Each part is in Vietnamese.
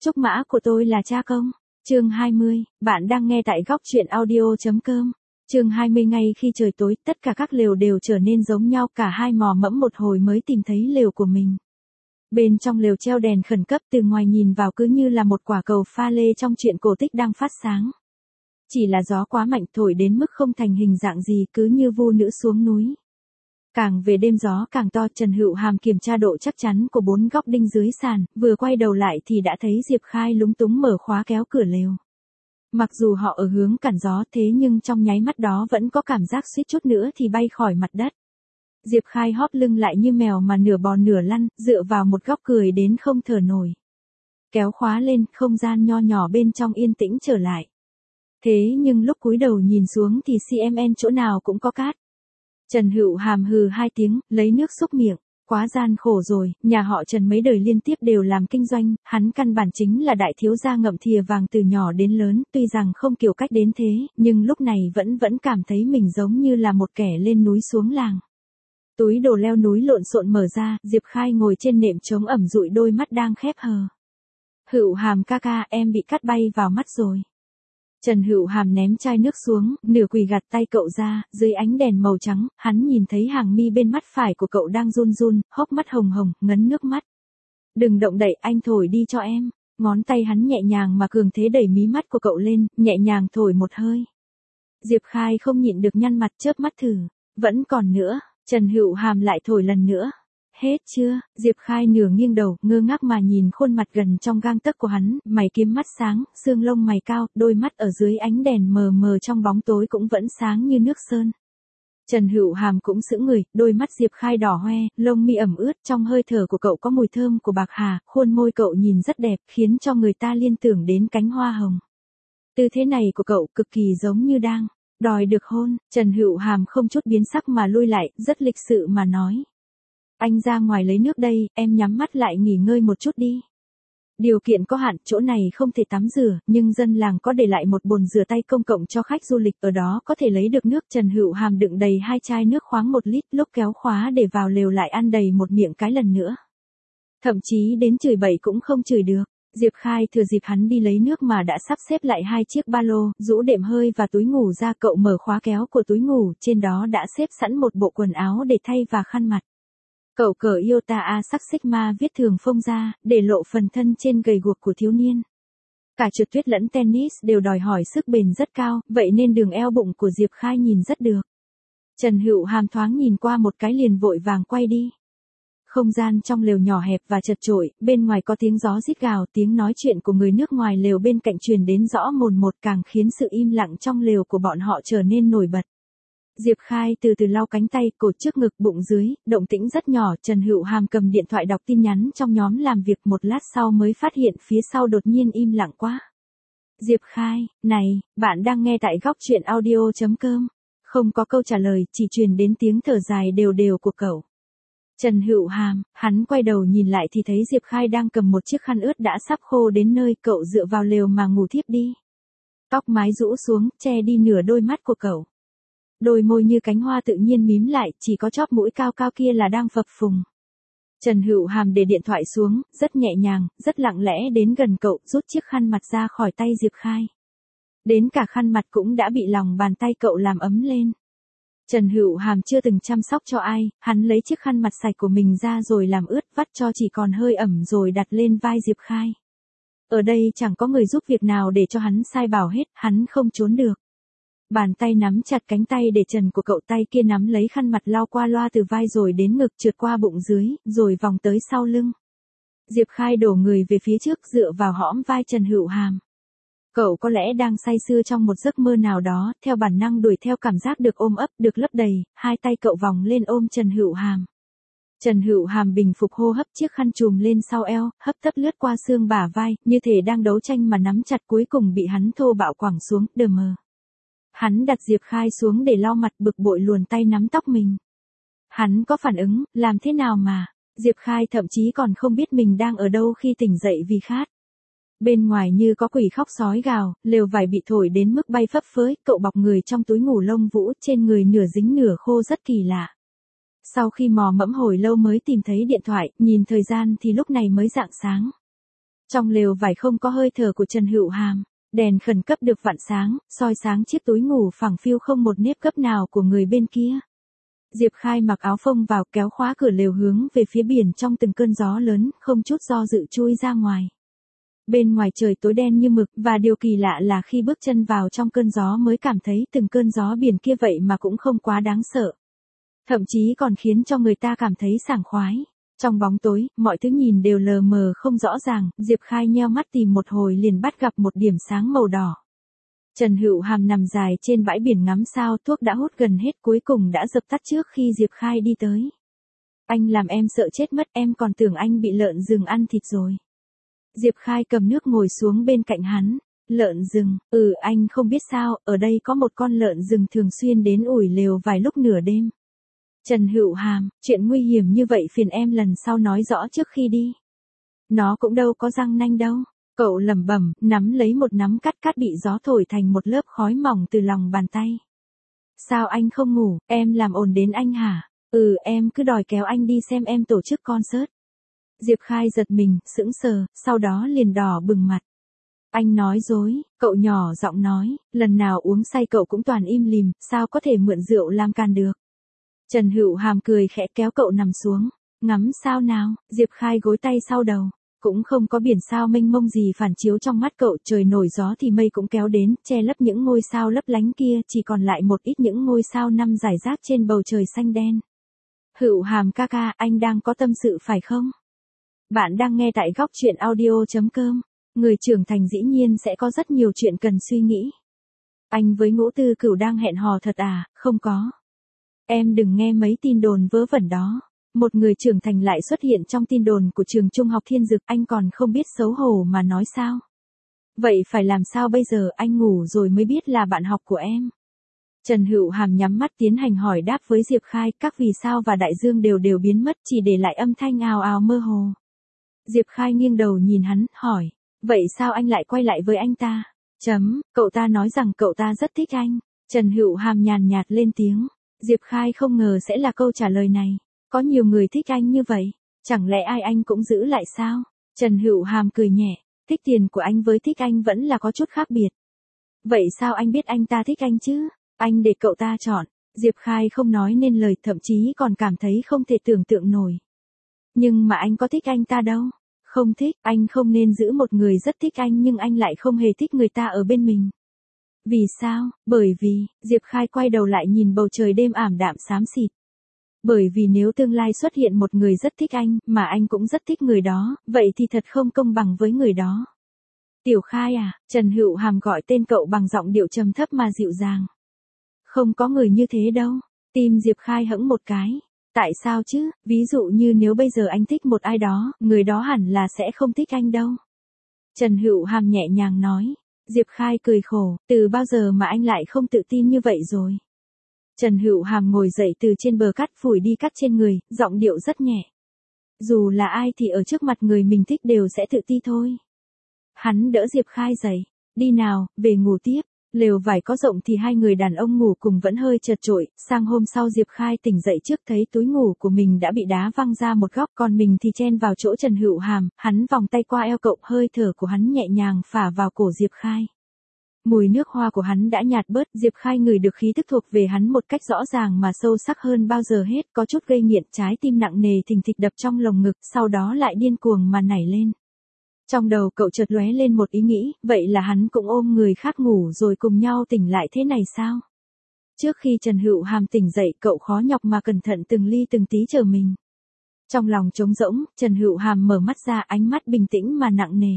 Trúc mã của tôi là cha công. Chương 20, bạn đang nghe tại góc truyện audio.com. Chương 20 ngay khi trời tối, tất cả các lều đều trở nên giống nhau, cả hai mò mẫm một hồi mới tìm thấy lều của mình. Bên trong lều treo đèn khẩn cấp, từ ngoài nhìn vào cứ như là một quả cầu pha lê trong truyện cổ tích đang phát sáng. Chỉ là gió quá mạnh thổi đến mức không thành hình dạng gì, cứ như vu nữ xuống núi. Càng về đêm gió càng to, Trần Hữu Hàm kiểm tra độ chắc chắn của 4 góc đinh dưới sàn, vừa quay đầu lại thì đã thấy Diệp Khai lúng túng mở khóa kéo cửa lều. Mặc dù họ ở hướng cản gió thế nhưng trong nháy mắt đó vẫn có cảm giác suýt chút nữa thì bay khỏi mặt đất. Diệp Khai hóp lưng lại như mèo mà nửa bò nửa lăn, dựa vào một góc cười đến không thở nổi. Kéo khóa lên, không gian nho nhỏ bên trong yên tĩnh trở lại. Thế nhưng lúc cúi đầu nhìn xuống thì CMN chỗ nào cũng có cát. Trần Hữu Hàm hừ 2 tiếng, lấy nước xúc miệng. Quá gian khổ rồi, nhà họ Trần mấy đời liên tiếp đều làm kinh doanh, hắn căn bản chính là đại thiếu gia ngậm thìa vàng từ nhỏ đến lớn, tuy rằng không kiểu cách đến thế, nhưng lúc này vẫn cảm thấy mình giống như là một kẻ lên núi xuống làng. Túi đồ leo núi lộn xộn mở ra, Diệp Khai ngồi trên nệm trống ẩm dụi, đôi mắt đang khép hờ. Hữu Hàm ca ca, em bị cát bay vào mắt rồi. Trần Hữu Hàm ném chai nước xuống, nửa quỳ gạt tay cậu ra, dưới ánh đèn màu trắng, hắn nhìn thấy hàng mi bên mắt phải của cậu đang run run, hốc mắt hồng hồng, ngấn nước mắt. Đừng động đậy, anh thổi đi cho em. Ngón tay hắn nhẹ nhàng mà cường thế đẩy mí mắt của cậu lên, nhẹ nhàng thổi một hơi. Diệp Khai không nhịn được nhăn mặt, chớp mắt thử. Vẫn còn nữa, Trần Hữu Hàm lại thổi lần nữa. Hết chưa? Diệp Khai nửa nghiêng đầu, ngơ ngác mà nhìn khuôn mặt gần trong gang tấc của hắn, mày kiếm mắt sáng, xương lông mày cao, đôi mắt ở dưới ánh đèn mờ mờ trong bóng tối cũng vẫn sáng như nước sơn. Trần Hữu Hàm cũng sững người, đôi mắt Diệp Khai đỏ hoe, lông mi ẩm ướt, trong hơi thở của cậu có mùi thơm của bạc hà, khuôn môi cậu nhìn rất đẹp, khiến cho người ta liên tưởng đến cánh hoa hồng. Tư thế này của cậu cực kỳ giống như đang đòi được hôn. Trần Hữu Hàm không chút biến sắc mà lui lại, rất lịch sự mà nói. Anh ra ngoài lấy nước đây, em nhắm mắt lại nghỉ ngơi một chút đi. Điều kiện có hạn, chỗ này không thể tắm rửa, nhưng dân làng có để lại một bồn rửa tay công cộng cho khách du lịch, ở đó có thể lấy được nước. Trần Hữu Hàm đựng đầy 2 chai nước khoáng 1 lít, lúc kéo khóa để vào lều lại ăn đầy một miệng cái lần nữa. Thậm chí đến chửi bậy cũng không chửi được. Diệp Khai thừa dịp hắn đi lấy nước mà đã sắp xếp lại 2 chiếc ba lô, rũ đệm hơi và túi ngủ ra, cậu mở khóa kéo của túi ngủ, trên đó đã xếp sẵn một bộ quần áo để thay và khăn mặt. Cậu cởi Iota A sắc Sigma viết thường phông ra, để lộ phần thân trên gầy guộc của thiếu niên. Cả trượt tuyết lẫn tennis đều đòi hỏi sức bền rất cao, vậy nên đường eo bụng của Diệp Khai nhìn rất được. Trần Hữu Hàm thoáng nhìn qua một cái liền vội vàng quay đi. Không gian trong lều nhỏ hẹp và chật chội, bên ngoài có tiếng gió rít gào, tiếng nói chuyện của người nước ngoài lều bên cạnh truyền đến rõ mồn một, càng khiến sự im lặng trong lều của bọn họ trở nên nổi bật. Diệp Khai từ từ lau cánh tay, cột trước ngực, bụng dưới, động tĩnh rất nhỏ. Trần Hữu Hàm cầm điện thoại đọc tin nhắn trong nhóm làm việc, một lát sau mới phát hiện phía sau đột nhiên im lặng quá. Diệp Khai, này, bạn đang nghe tại góc truyện audio.com. Không có câu trả lời, chỉ truyền đến tiếng thở dài đều đều của cậu. Trần Hữu Hàm, hắn quay đầu nhìn lại thì thấy Diệp Khai đang cầm một chiếc khăn ướt đã sắp khô đến nơi, cậu dựa vào lều mà ngủ thiếp đi. Tóc mái rũ xuống, che đi nửa đôi mắt của cậu. Đôi môi như cánh hoa tự nhiên mím lại, chỉ có chóp mũi cao cao kia là đang phập phùng. Trần Hữu Hàm để điện thoại xuống, rất nhẹ nhàng, rất lặng lẽ đến gần cậu, rút chiếc khăn mặt ra khỏi tay Diệp Khai. Đến cả khăn mặt cũng đã bị lòng bàn tay cậu làm ấm lên. Trần Hữu Hàm chưa từng chăm sóc cho ai, hắn lấy chiếc khăn mặt sạch của mình ra rồi làm ướt, vắt cho chỉ còn hơi ẩm rồi đặt lên vai Diệp Khai. Ở đây chẳng có người giúp việc nào để cho hắn sai bảo hết, hắn không trốn được. Bàn tay nắm chặt cánh tay để trần của cậu, tay kia nắm lấy khăn mặt lau qua loa từ vai rồi đến ngực, trượt qua bụng dưới, rồi vòng tới sau lưng. Diệp Khai đổ người về phía trước, dựa vào hõm vai Trần Hữu Hàm. Cậu có lẽ đang say sưa trong một giấc mơ nào đó, theo bản năng đuổi theo cảm giác được ôm ấp, được lấp đầy, 2 tay cậu vòng lên ôm Trần Hữu Hàm. Trần Hữu Hàm bình phục hô hấp, chiếc khăn trùm lên sau eo, hấp tấp lướt qua xương bả vai, như thể đang đấu tranh mà nắm chặt, cuối cùng bị hắn thô bạo quẳng xuống, đờ mờ. Hắn đặt Diệp Khai xuống để lau mặt, bực bội luồn tay nắm tóc mình. Hắn có phản ứng, làm thế nào mà, Diệp Khai thậm chí còn không biết mình đang ở đâu khi tỉnh dậy vì khát. Bên ngoài như có quỷ khóc sói gào, lều vải bị thổi đến mức bay phấp phới, cậu bọc người trong túi ngủ lông vũ, trên người nửa dính nửa khô rất kỳ lạ. Sau khi mò mẫm hồi lâu mới tìm thấy điện thoại, nhìn thời gian thì lúc này mới rạng sáng. Trong lều vải không có hơi thở của Trần Hữu Hàm, đèn khẩn cấp được vặn sáng, soi sáng chiếc túi ngủ phẳng phiu không một nếp gấp nào của người bên kia. Diệp Khai mặc áo phông vào kéo khóa cửa lều hướng về phía biển trong từng cơn gió lớn, không chút do dự chui ra ngoài. Bên ngoài trời tối đen như mực và điều kỳ lạ là khi bước chân vào trong cơn gió mới cảm thấy từng cơn gió biển kia vậy mà cũng không quá đáng sợ. Thậm chí còn khiến cho người ta cảm thấy sảng khoái. Trong bóng tối, mọi thứ nhìn đều lờ mờ không rõ ràng, Diệp Khai nheo mắt tìm một hồi liền bắt gặp một điểm sáng màu đỏ. Trần Hữu Hàm nằm dài trên bãi biển ngắm sao, thuốc đã hút gần hết cuối cùng đã dập tắt trước khi Diệp Khai đi tới. Anh làm em sợ chết mất, em còn tưởng anh bị lợn rừng ăn thịt rồi. Diệp Khai cầm nước ngồi xuống bên cạnh hắn. Lợn rừng, anh không biết sao, ở đây có một con lợn rừng thường xuyên đến ủi lều vài lúc nửa đêm. Trần Hữu Hàm, chuyện nguy hiểm như vậy phiền em lần sau nói rõ trước khi đi. Nó cũng đâu có răng nanh đâu. Cậu lẩm bẩm, nắm lấy một nắm cát cát bị gió thổi thành một lớp khói mỏng từ lòng bàn tay. Sao anh không ngủ, em làm ồn đến anh hả? Em cứ đòi kéo anh đi xem em tổ chức concert. Diệp Khai giật mình, sững sờ, sau đó liền đỏ bừng mặt. Anh nói dối, cậu nhỏ giọng nói, lần nào uống say cậu cũng toàn im lìm, sao có thể mượn rượu làm can được. Trần Hữu Hàm cười khẽ kéo cậu nằm xuống, ngắm sao nào, Diệp Khai gối tay sau đầu, cũng không có biển sao mênh mông gì phản chiếu trong mắt cậu, trời nổi gió thì mây cũng kéo đến, che lấp những ngôi sao lấp lánh kia, chỉ còn lại một ít những ngôi sao năm rải rác trên bầu trời xanh đen. Hữu Hàm ca ca, anh đang có tâm sự phải không? Bạn đang nghe tại góc truyện audio.com. Người trưởng thành dĩ nhiên sẽ có rất nhiều chuyện cần suy nghĩ. Anh với Ngũ Tư Cửu đang hẹn hò thật à? Không có. Em đừng nghe mấy tin đồn vớ vẩn đó. Một người trưởng thành lại xuất hiện trong tin đồn của trường trung học Thiên Dực, anh còn không biết xấu hổ mà nói sao? Vậy phải làm sao bây giờ, anh ngủ rồi mới biết là bạn học của em. Trần Hữu Hàm nhắm mắt tiến hành hỏi đáp với Diệp Khai, các vì sao và đại dương đều biến mất, chỉ để lại âm thanh ào ào mơ hồ. Diệp Khai nghiêng đầu nhìn hắn, hỏi, vậy sao anh lại quay lại với anh ta? Cậu ta nói rằng cậu ta rất thích anh. Trần Hữu Hàm nhàn nhạt lên tiếng. Diệp Khai không ngờ sẽ là câu trả lời này. Có nhiều người thích anh như vậy, chẳng lẽ ai anh cũng giữ lại sao? Trần Hữu Hàm cười nhẹ, thích tiền của anh với thích anh vẫn là có chút khác biệt. Vậy sao anh biết anh ta thích anh chứ? Anh để cậu ta chọn. Diệp Khai không nói nên lời, thậm chí còn cảm thấy không thể tưởng tượng nổi. Nhưng mà anh có thích anh ta đâu. Không thích, anh không nên giữ một người rất thích anh nhưng anh lại không hề thích người ta ở bên mình. Vì sao? Bởi vì, Diệp Khai quay đầu lại nhìn bầu trời đêm ảm đạm xám xịt. Bởi vì nếu tương lai xuất hiện một người rất thích anh, mà anh cũng rất thích người đó, vậy thì thật không công bằng với người đó. Tiểu Khai à, Trần Hữu Hàm gọi tên cậu bằng giọng điệu trầm thấp mà dịu dàng. Không có người như thế đâu. Tim Diệp Khai hững một cái. Tại sao chứ, ví dụ như nếu bây giờ anh thích một ai đó, người đó hẳn là sẽ không thích anh đâu. Trần Hữu Hàm nhẹ nhàng nói. Diệp Khai cười khổ, từ bao giờ mà anh lại không tự tin như vậy rồi. Trần Hữu Hàm ngồi dậy từ trên bờ cát, phủi đi cát trên người, giọng điệu rất nhẹ. Dù là ai thì ở trước mặt người mình thích đều sẽ tự ti thôi. Hắn đỡ Diệp Khai dậy. Đi nào, về ngủ tiếp. Lều vải có rộng thì hai người đàn ông ngủ cùng vẫn hơi chật chội, sang hôm sau Diệp Khai tỉnh dậy trước thấy túi ngủ của mình đã bị đá văng ra một góc, còn mình thì chen vào chỗ Trần Hữu Hàm, hắn vòng tay qua eo cậu, hơi thở của hắn nhẹ nhàng phả vào cổ Diệp Khai. Mùi nước hoa của hắn đã nhạt bớt, Diệp Khai ngửi được khí thức thuộc về hắn một cách rõ ràng mà sâu sắc hơn bao giờ hết, có chút gây nghiện, trái tim nặng nề thình thịch đập trong lồng ngực, sau đó lại điên cuồng mà nảy lên. Trong đầu cậu chợt lóe lên một ý nghĩ, vậy là hắn cũng ôm người khác ngủ rồi cùng nhau tỉnh lại thế này sao? Trước khi Trần Hữu Hàm tỉnh dậy, cậu khó nhọc mà cẩn thận từng ly từng tí chờ mình. Trong lòng trống rỗng, Trần Hữu Hàm mở mắt ra, ánh mắt bình tĩnh mà nặng nề.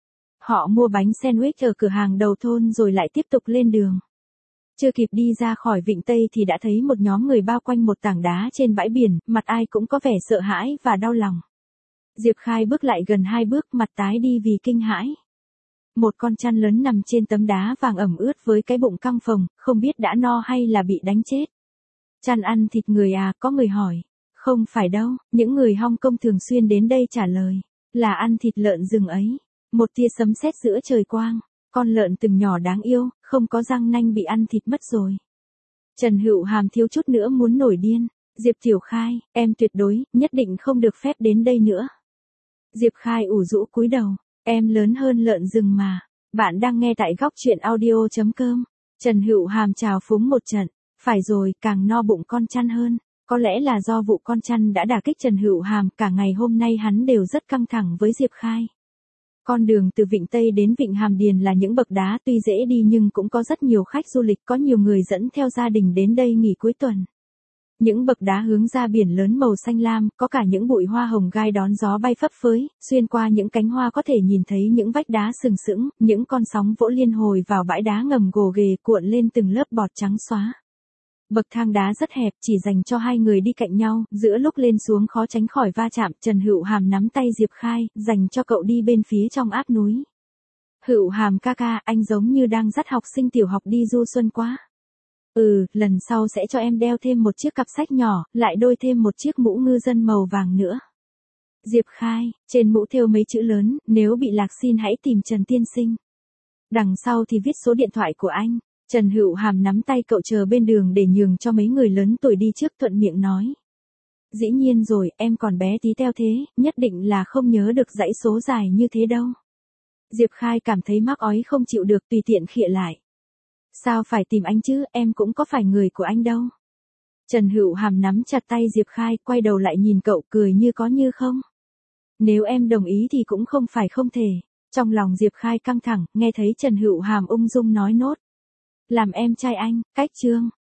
Họ mua bánh sandwich ở cửa hàng đầu thôn rồi lại tiếp tục lên đường. Chưa kịp đi ra khỏi vịnh Tây thì đã thấy một nhóm người bao quanh một tảng đá trên bãi biển, mặt ai cũng có vẻ sợ hãi và đau lòng. Diệp Khai bước lại gần 2 bước, mặt tái đi vì kinh hãi. Một con chăn lớn nằm trên tấm đá vàng ẩm ướt với cái bụng căng phồng, không biết đã no hay là bị đánh chết. Chăn ăn thịt người à, có người hỏi. Không phải đâu, những người Hong Kong thường xuyên đến đây trả lời. Là ăn thịt lợn rừng ấy. Một tia sấm sét giữa trời quang. Con lợn từng nhỏ đáng yêu, không có răng nanh bị ăn thịt mất rồi. Trần Hữu Hàm thiếu chút nữa muốn nổi điên. Diệp Tiểu Khai, em tuyệt đối, nhất định không được phép đến đây nữa. Diệp Khai ủ rũ cúi đầu. Em lớn hơn lợn rừng mà. Bạn đang nghe tại góc chuyện audio.com. Trần Hữu Hàm trào phúng một trận. Phải rồi, càng no bụng con chăn hơn. Có lẽ là do vụ con chăn đã đả kích Trần Hữu Hàm, cả ngày hôm nay hắn đều rất căng thẳng với Diệp Khai. Con đường từ Vịnh Tây đến Vịnh Hàm Điền là những bậc đá tuy dễ đi nhưng cũng có rất nhiều khách du lịch, có nhiều người dẫn theo gia đình đến đây nghỉ cuối tuần. Những bậc đá hướng ra biển lớn màu xanh lam, có cả những bụi hoa hồng gai đón gió bay phấp phới, xuyên qua những cánh hoa có thể nhìn thấy những vách đá sừng sững, những con sóng vỗ liên hồi vào bãi đá ngầm gồ ghề cuộn lên từng lớp bọt trắng xóa. Bậc thang đá rất hẹp, chỉ dành cho hai người đi cạnh nhau, giữa lúc lên xuống khó tránh khỏi va chạm. Trần Hữu Hàm nắm tay Diệp Khai, dành cho cậu đi bên phía trong áp núi. Hữu Hàm ca ca, anh giống như đang dắt học sinh tiểu học đi du xuân quá. Lần sau sẽ cho em đeo thêm một chiếc cặp sách nhỏ, lại đôi thêm một chiếc mũ ngư dân màu vàng nữa. Diệp Khai, trên mũ thêu mấy chữ lớn, nếu bị lạc xin hãy tìm Trần tiên sinh. Đằng sau thì viết số điện thoại của anh. Trần Hữu Hàm nắm tay cậu chờ bên đường để nhường cho mấy người lớn tuổi đi trước, thuận miệng nói. Dĩ nhiên rồi, em còn bé tí teo thế, nhất định là không nhớ được dãy số dài như thế đâu. Diệp Khai cảm thấy mắc ói không chịu được, tùy tiện khịa lại. Sao phải tìm anh chứ, em cũng có phải người của anh đâu. Trần Hữu Hàm nắm chặt tay Diệp Khai, quay đầu lại nhìn cậu, cười như có như không. Nếu em đồng ý thì cũng không phải không thể. Trong lòng Diệp Khai căng thẳng, nghe thấy Trần Hữu Hàm ung dung nói nốt. Làm em trai anh, cách chương.